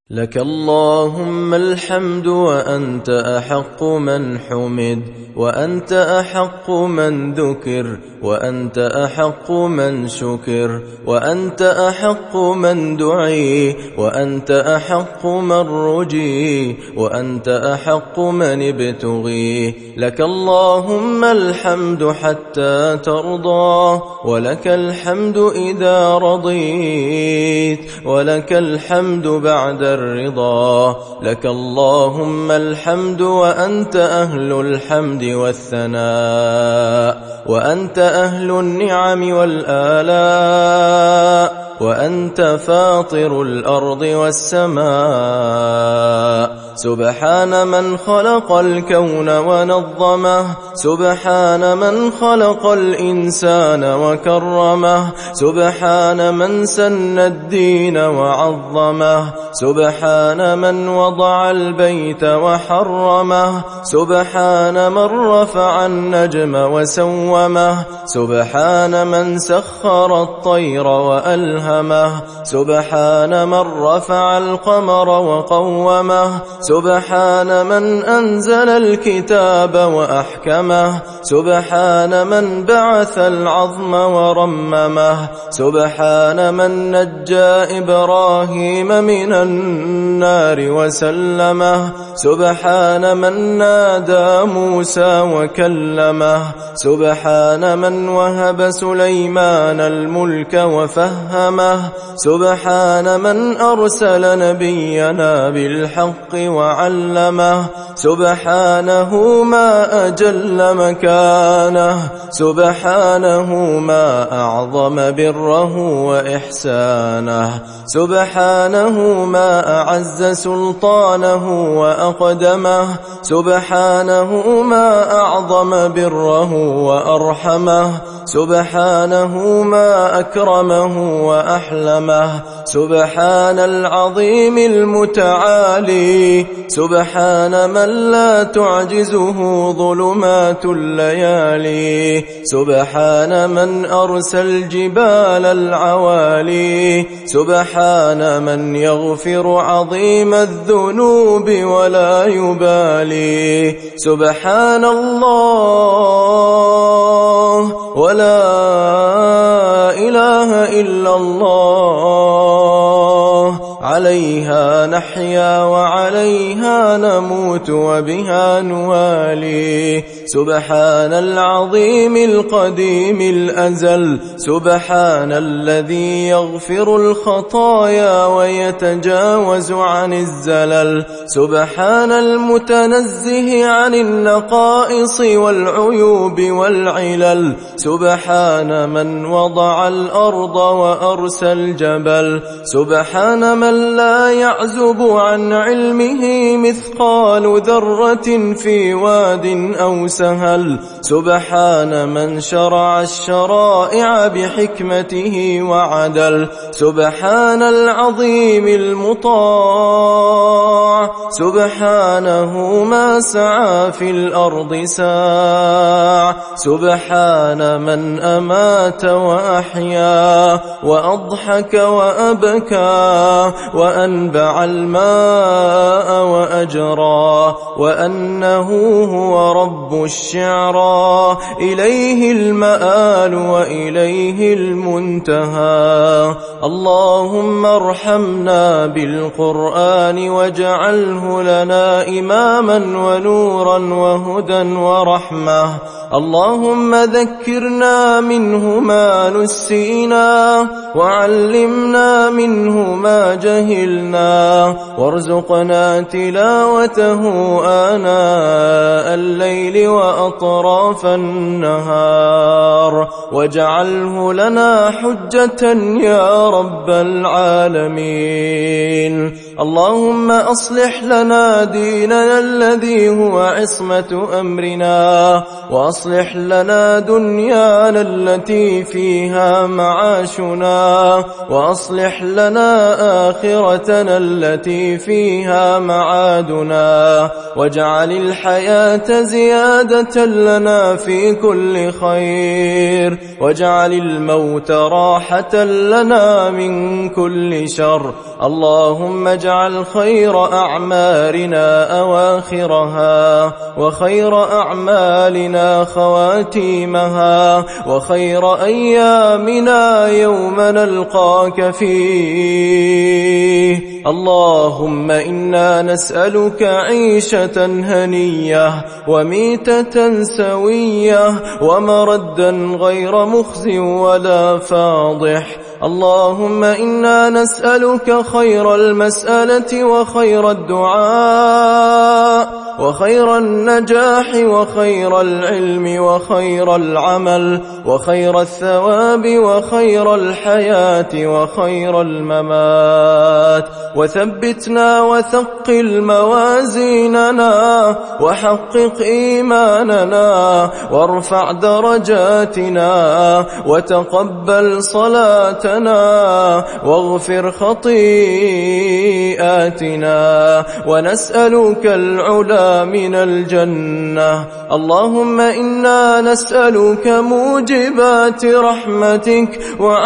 لك اللهم الحمد وأنت أحق من حمد، وأنت أحق من ذكر، وأنت أحق من شكر، وأنت أحق من دعي، وأنت أحق من رجي، وأنت أحق من ابتغي. لك اللهم الحمد حتى ترضى، ولك الحمد إذا رضيت، ولك الحمد بعد الرضا. لك اللهم الحمد وأنت أهل الحمد والثناء، وأنت أهل النعم والآلاء، وأنت فاطر الأرض والسماء. سبحان من خلق الكون ونظمه، سبحان من خلق الإنسان وكرمه، سبحان من سن الدين وعظمه، سبحان من وضع البيت وحرمه، سبحان من رفع النجم وسومه، سبحان من سخر الطير وألهمه، سبحان من رفع القمر وقومه، سبحان من أنزل الكتاب وأحكمه، سبحان من بعث العظم ورممه، سبحان من نجى إبراهيم من النار وسلمه، سبحان من نادى موسى وكلمه، سبحان من وهب سليمان الملك وفهمه، سبحان من أرسل نبينا بالحق وعلمه، سبحانه ما أجل مكانه، سبحانه ما أعظم بره وإحسانه، سبحانه ما أعز سلطانه وأقدمه، سبحانه ما أعظم بره وأرحمه، سبحانه ما أكرمه وأحلمه، سبحان العظيم المتعالي، سبحان من لا تعجزه ظلمات الليالي، سبحان من أرسل الجبال العوالي، سبحان من يغفر عظيم الذنوب ولا يبالي. سبحان الله ولا إله إلا الله، عليها نحيا وعليها نموت وبها نوالي. سبحان العظيم القديم الأزل، سبحان الذي يغفر الخطايا ويتجاوز عن الزلل، سبحان المتنزه عن النقائص والعيوب والعلل، سبحان من وضع الأرض وأرسى الجبل، سبحان من لا يعزب عن علمه مثقال ذرة في واد أو سهل، سبحان من شرع الشرائع بحكمته وعدل، سبحان العظيم المطاع، سبحانه ما سعى في الأرض ساع، سبحان من أمات وأحيا وأضحك وأبكى وأنبع الماء وأجرى، وأنه هو رب الشعرى، إليه المآل وإليه المنتهى. اللهم ارحمنا بالقرآن واجعله لنا إماما ونورا وهدى ورحمة. اللهم ذكرنا منه ما نسينا، وعلمنا منه ما جهلنا، وارزقنا تلاوته آناء الليل وأطراف النهار، واجعله لنا حجة يا رب العالمين. اللهم أصلح لنا ديننا الذي هو عصمة أمرنا، وأصلح لنا دنيانا التي فيها معاشنا، وأصلح لنا آخرتنا التي فيها معادنا، واجعل الحياة زيادة لنا في كل خير، واجعل الموت راحة لنا من كل شر. اللهم اجعل واجعل خير أعمالنا أواخرها، وخير أعمالنا خواتيمها، وخير أيامنا يوم نلقاك فيه. اللهم إنا نسألك عيشة هنية وميتة سوية ومردا غير مخز ولا فاضح. اللهم إنا نسألك خير المسألة وخير الدعاء وخير النجاح وخير العلم وخير العمل وخير الثواب وخير الحياة وخير الممات. وثبتنا وثقل موازيننا وحقق إيماننا وارفع درجاتنا وتقبل صلاتنا واغفر خطيئاتنا، ونسألك العلا من الجنة. اللهم إنا نسألك موجبات رحمتك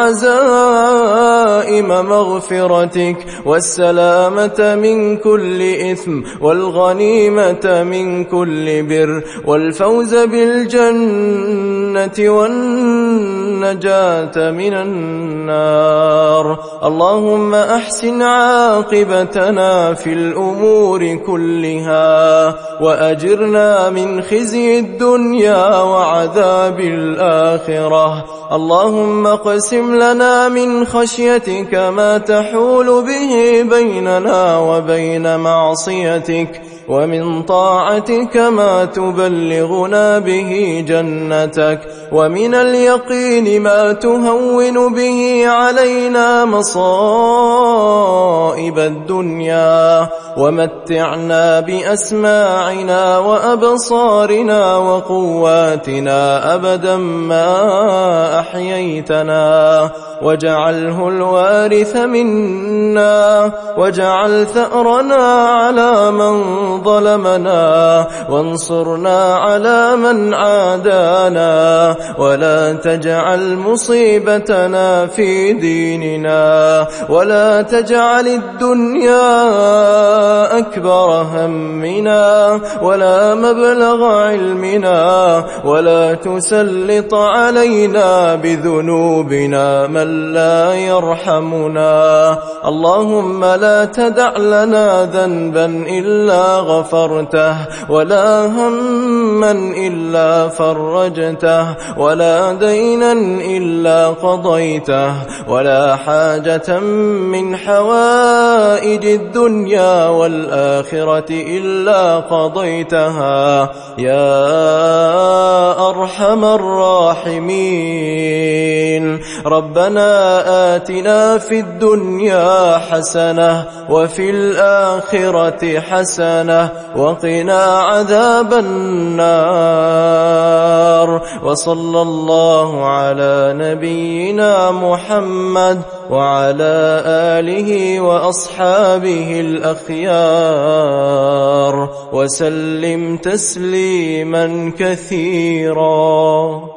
وعزائم مغفرتك والسلامة من كل إثم والغنيمة من كل بر والفوز بالجنة والنجاة من النار. اللهم أحسن عاقبتنا في الأمور كلها وأجرنا من خزي الدنيا وعذاب الآخرة. اللهم اقسم لنا من خشيتك ما تحول به بيننا وبين معصيتك، ومن طاعتك ما تبلغنا به جنتك، ومن اليقين ما تهون به علينا مصائب الدنيا، ومتعنا بأسماعنا وأبصارنا وقواتنا أبدا ما أحييتنا، واجعله الوارث منا، واجعل ثأرنا على من ظلمنا، وانصرنا على من عادانا، ولا تجعل مصيبتنا في ديننا، ولا تجعل الدنيا أكبر همنا ولا مبلغ علمنا، ولا تسلط علينا بذنوبنا من لا يرحمنا. اللهم لا تدع لنا ذنبا إلا غفرته، ولا هما إلا فرجته، ولا دينا إلا قضيته، ولا حاجة من حوائج الدنيا والآخرة إلا قضيتها يا أرحم الراحمين. ربنا آتنا في الدنيا حسنة وفي الآخرة حسنة وقنا عذاب النار. وصلى الله على نبينا محمد وعلى آله وأصحابه الأخيار وسلم تسليما كثيرا.